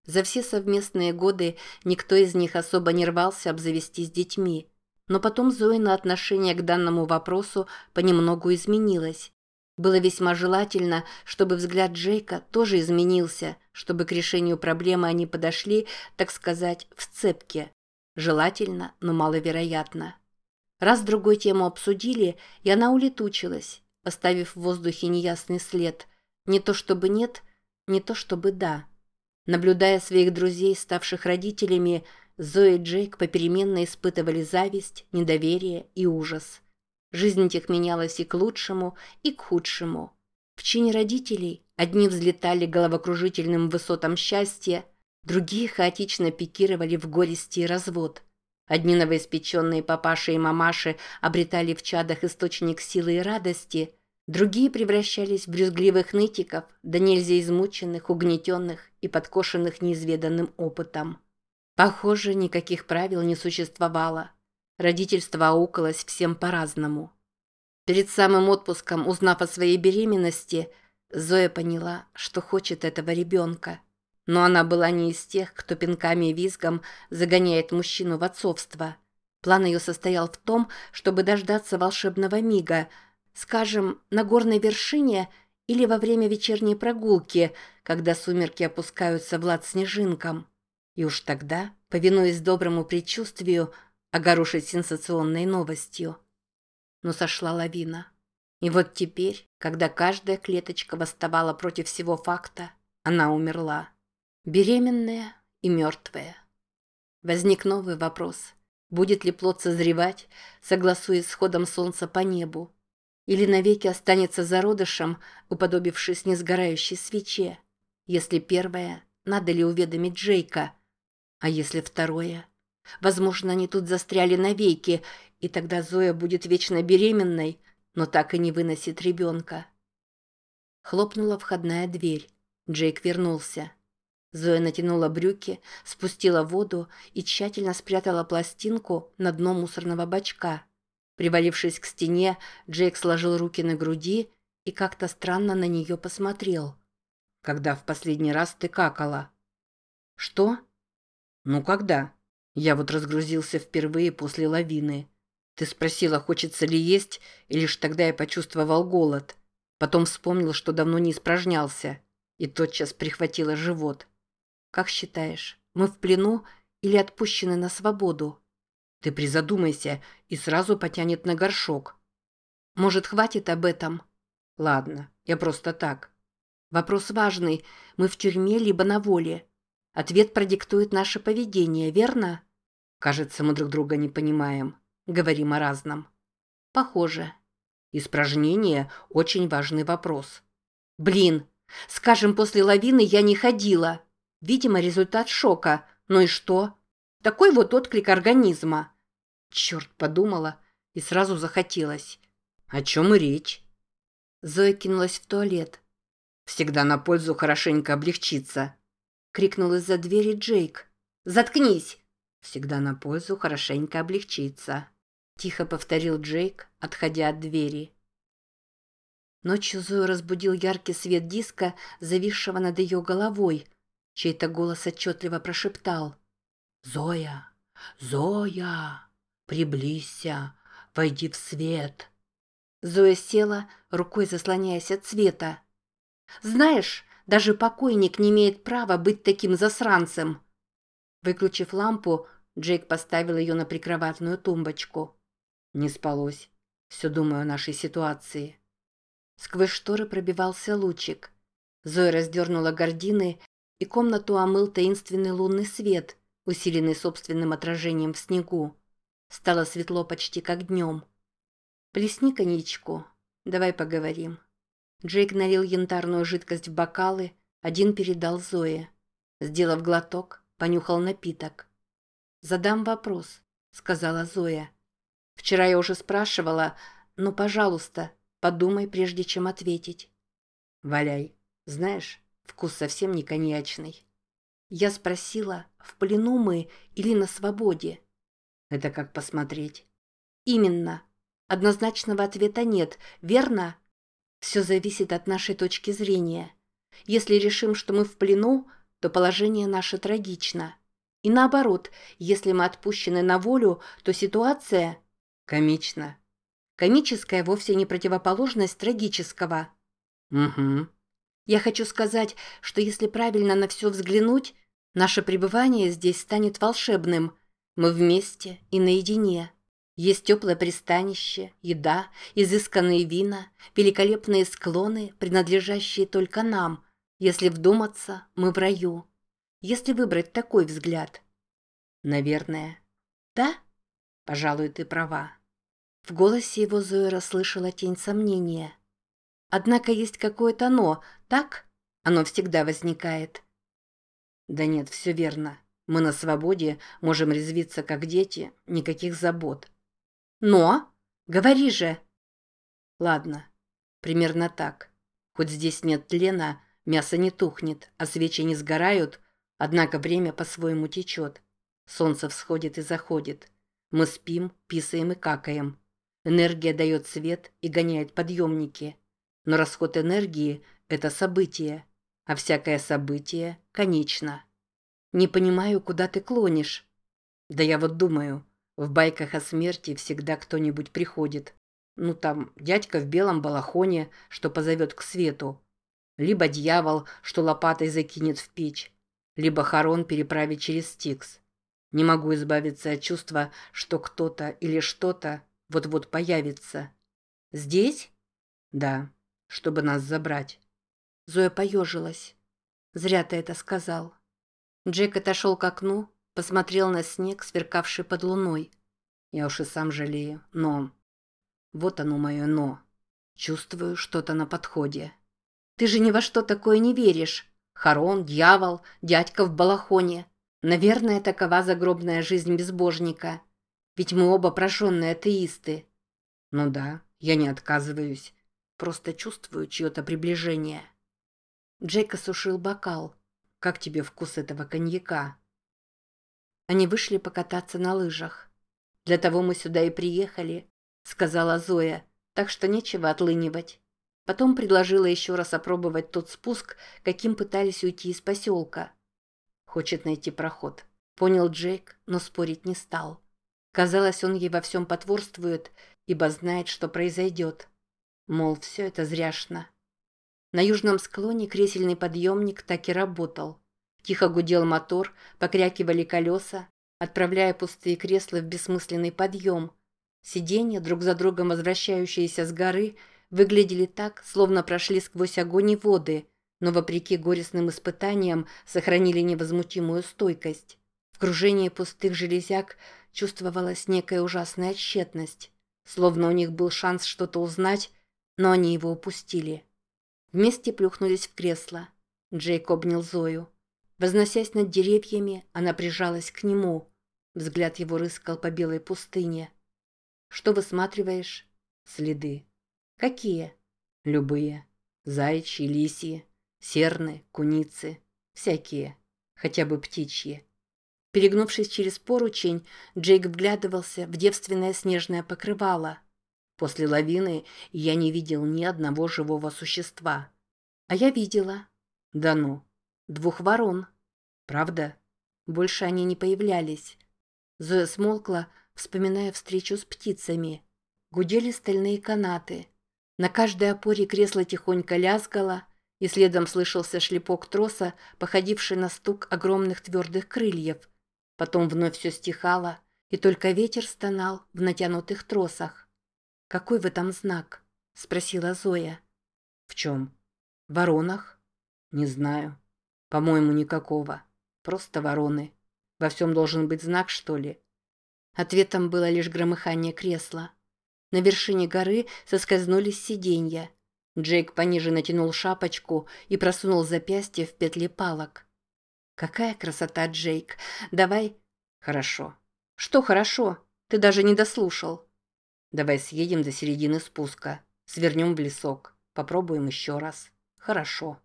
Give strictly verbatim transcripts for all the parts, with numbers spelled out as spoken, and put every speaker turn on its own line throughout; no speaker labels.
За все совместные годы никто из них особо не рвался обзавестись детьми. Но потом Зоина отношение к данному вопросу понемногу изменилось. Было весьма желательно, чтобы взгляд Джейка тоже изменился, чтобы к решению проблемы они подошли, так сказать, в цепке. Желательно, но маловероятно. Раз-другой тему обсудили, и она улетучилась, оставив в воздухе неясный след. Не то чтобы нет, не то чтобы да. Наблюдая своих друзей, ставших родителями, Зоя и Джейк попеременно испытывали зависть, недоверие и ужас. Жизнь этих менялась и к лучшему, и к худшему. В чине родителей одни взлетали к головокружительным высотам счастья, другие хаотично пикировали в горести и развод. Одни новоиспеченные папаши и мамаши обретали в чадах источник силы и радости, другие превращались в брюзгливых нытиков, да нельзя измученных, угнетенных и подкошенных неизведанным опытом. Похоже, никаких правил не существовало. Родительство аукалось всем по-разному. Перед самым отпуском, узнав о своей беременности, Зоя поняла, что хочет этого ребенка. Но она была не из тех, кто пинками и визгом загоняет мужчину в отцовство. План ее состоял в том, чтобы дождаться волшебного мига, скажем, на горной вершине или во время вечерней прогулки, когда сумерки опускаются в лад снежинкам. И уж тогда, повинуясь доброму предчувствию, огорошить сенсационной новостью. Но сошла лавина. И вот теперь, когда каждая клеточка восставала против всего факта, она умерла. Беременная и мертвая. Возник новый вопрос. Будет ли плод созревать, согласуясь с ходом солнца по небу? Или навеки останется зародышем, уподобившись несгорающей свече? Если первое, надо ли уведомить Джейка? А если второе? Возможно, они тут застряли навеки, и тогда Зоя будет вечно беременной, но так и не выносит ребенка. Хлопнула входная дверь. Джейк вернулся. Зоя натянула брюки, спустила воду и тщательно спрятала пластинку на дно мусорного бачка. Привалившись к стене, Джейк сложил руки на груди и как-то странно на нее посмотрел. «Когда в последний раз ты какала?» «Что?» «Ну, когда? Я вот разгрузился впервые после лавины. Ты спросила, хочется ли есть, и лишь тогда я почувствовал голод. Потом вспомнил, что давно не испражнялся, и тотчас прихватило живот. Как считаешь, мы в плену или отпущены на свободу? Ты призадумайся, и сразу потянет на горшок. Может, хватит об этом? Ладно, я просто так. Вопрос важный, мы в тюрьме либо на воле. Ответ продиктует наше поведение, верно? Кажется, мы друг друга не понимаем. Говорим о разном. Похоже. Испражнение – очень важный вопрос. Блин, скажем, после лавины я не ходила. Видимо, результат шока. Ну и что? Такой вот отклик организма. Черт, подумала, и сразу захотелось. О чем и речь? Зоя кинулась в туалет. Всегда на пользу хорошенько облегчиться. Крикнул из-за двери Джейк. «Заткнись!» «Всегда на пользу хорошенько облегчиться», – тихо повторил Джейк, отходя от двери. Ночью Зою разбудил яркий свет диска, зависшего над ее головой. Чей-то голос отчетливо прошептал: «Зоя! Зоя! Приблизься! Войди в свет!» Зоя села, рукой заслоняясь от света. «Знаешь, даже покойник не имеет права быть таким засранцем!» Выключив лампу, Джейк поставил ее на прикроватную тумбочку. Не спалось. Все думаю о нашей ситуации. Сквозь шторы пробивался лучик. Зоя раздернула гардины, и комнату омыл таинственный лунный свет, усиленный собственным отражением в снегу. Стало светло почти как днем. «Плесни коньячку. Давай поговорим». Джейк налил янтарную жидкость в бокалы, один передал Зое. Сделав глоток, понюхал напиток. «Задам вопрос», — сказала Зоя. «Вчера я уже спрашивала, но, пожалуйста, подумай, прежде чем ответить». «Валяй. Знаешь, вкус совсем не коньячный». Я спросила, в плену мы или на свободе. «Это как посмотреть». «Именно. Однозначного ответа нет, верно? Все зависит от нашей точки зрения. Если решим, что мы в плену, то положение наше трагично. И наоборот, если мы отпущены на волю, то ситуация комична. Комическая вовсе не противоположность трагического. Угу. Я хочу сказать, что если правильно на все взглянуть, наше пребывание здесь станет волшебным. Мы вместе и наедине. Есть теплое пристанище, еда, изысканные вина, великолепные склоны, принадлежащие только нам. Если вдуматься, мы в раю. Если выбрать такой взгляд. Наверное. Да? Пожалуй, ты права. В голосе его Зоя расслышала тень сомнения. Однако есть какое-то «но», так? Оно всегда возникает. Да нет, все верно. Мы на свободе, можем резвиться как дети, никаких забот. Но? Говори же. Ладно, примерно так. Хоть здесь нет тлена, мясо не тухнет, а свечи не сгорают, однако время по-своему течет. Солнце всходит и заходит. Мы спим, писаем и какаем. Энергия дает свет и гоняет подъемники. Но расход энергии – это событие, а всякое событие конечно. Не понимаю, куда ты клонишь. Да я вот думаю, в байках о смерти всегда кто-нибудь приходит. Ну там, дядька в белом балахоне, что позовет к свету. Либо дьявол, что лопатой закинет в печь. Либо Харон переправит через Стикс. Не могу избавиться от чувства, что кто-то или что-то вот-вот появится. Здесь? Да, чтобы нас забрать. Зоя поежилась. Зря ты это сказал. Джек отошел к окну, посмотрел на снег, сверкавший под луной. Я уж и сам жалею, но... Вот оно мое «но». Чувствую что-то на подходе. Ты же ни во что такое не веришь. Харон, дьявол, дядька в балахоне. Наверное, такова загробная жизнь безбожника. Ведь мы оба прожженные атеисты. Ну да, я не отказываюсь. Просто чувствую чье-то приближение. Джейк осушил бокал. Как тебе вкус этого коньяка? Они вышли покататься на лыжах. Для того мы сюда и приехали, сказала Зоя, так что нечего отлынивать. Потом предложила еще раз опробовать тот спуск, каким пытались уйти из поселка. Хочет найти проход. Понял Джейк, но спорить не стал. Казалось, он ей во всем потворствует, ибо знает, что произойдет. Мол, все это зряшно. На южном склоне кресельный подъемник так и работал. Тихо гудел мотор, покрякивали колеса, отправляя пустые кресла в бессмысленный подъем. Сиденья, друг за другом возвращающиеся с горы, выглядели так, словно прошли сквозь огонь и воды, но, вопреки горестным испытаниям, сохранили невозмутимую стойкость. В кружении пустых железяк чувствовалась некая ужасная тщетность, словно у них был шанс что-то узнать, но они его упустили. Вместе плюхнулись в кресло. Джейк обнял Зою. Возносясь над деревьями, она прижалась к нему. Взгляд его рыскал по белой пустыне. «Что высматриваешь?» «Следы». «Какие?» «Любые. Заячьи, лисьи, серны, куницы. Всякие. Хотя бы птичьи». Перегнувшись через поручень, Джейк вглядывался в девственное снежное покрывало. После лавины я не видел ни одного живого существа. А я видела. Да ну. Двух ворон. Правда? Больше они не появлялись. Зоя смолкла, вспоминая встречу с птицами. Гудели стальные канаты. На каждой опоре кресло тихонько лязгало, и следом слышался шлепок троса, походивший на стук огромных твердых крыльев. Потом вновь все стихало, и только ветер стонал в натянутых тросах. «Какой в этом знак?» – спросила Зоя. «В чем? В воронах?» «Не знаю. По-моему, никакого. Просто вороны. Во всем должен быть знак, что ли?» Ответом было лишь громыхание кресла. На вершине горы соскользнулись сиденья. Джейк пониже натянул шапочку и просунул запястье в петли палок. «Какая красота, Джейк! Давай...» «Хорошо». «Что хорошо? Ты даже не дослушал». «Давай съедем до середины спуска, свернем в лесок, попробуем еще раз. Хорошо».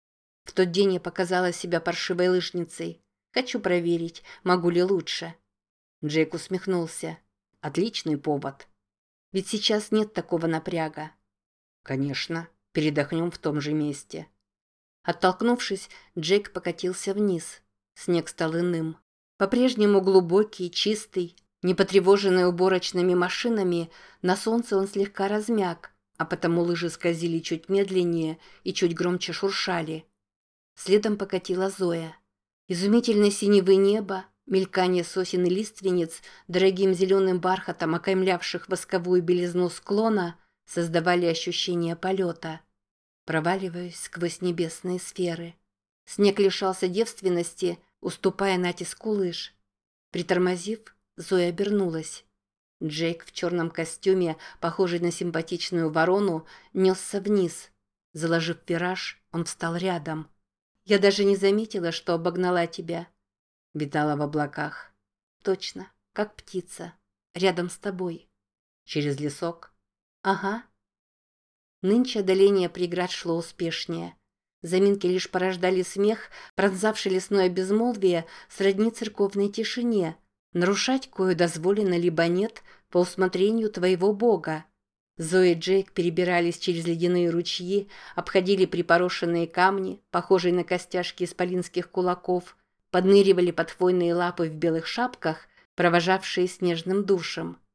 В тот день я показала себя паршивой лыжницей. Хочу проверить, могу ли лучше. Джейк усмехнулся. Отличный повод. Ведь сейчас нет такого напряга. Конечно, передохнем в том же месте. Оттолкнувшись, Джейк покатился вниз. Снег стал иным. По-прежнему глубокий, чистый, не потревоженный уборочными машинами, на солнце он слегка размяк, а потому лыжи скользили чуть медленнее и чуть громче шуршали. Следом покатила Зоя. Изумительно синевы неба, мелькание сосен и лиственниц, дорогим зеленым бархатом окаймлявших восковую белизну склона, создавали ощущение полета. Проваливаясь сквозь небесные сферы. Снег лишался девственности, уступая натиску лыж. Притормозив, Зоя обернулась. Джейк в черном костюме, похожий на симпатичную ворону, несся вниз. Заложив вираж, он встал рядом. «Я даже не заметила, что обогнала тебя». Витала в облаках. «Точно, как птица. Рядом с тобой». «Через лесок?» «Ага». Нынче одоление преград шло успешнее. Заминки лишь порождали смех, пронзавший лесное безмолвие сродни церковной тишине, нарушать кое дозволено либо нет по усмотрению твоего Бога. Зоя и Джейк перебирались через ледяные ручьи, обходили припорошенные камни, похожие на костяшки исполинских кулаков, подныривали под хвойные лапы в белых шапках, провожавшие снежным душем.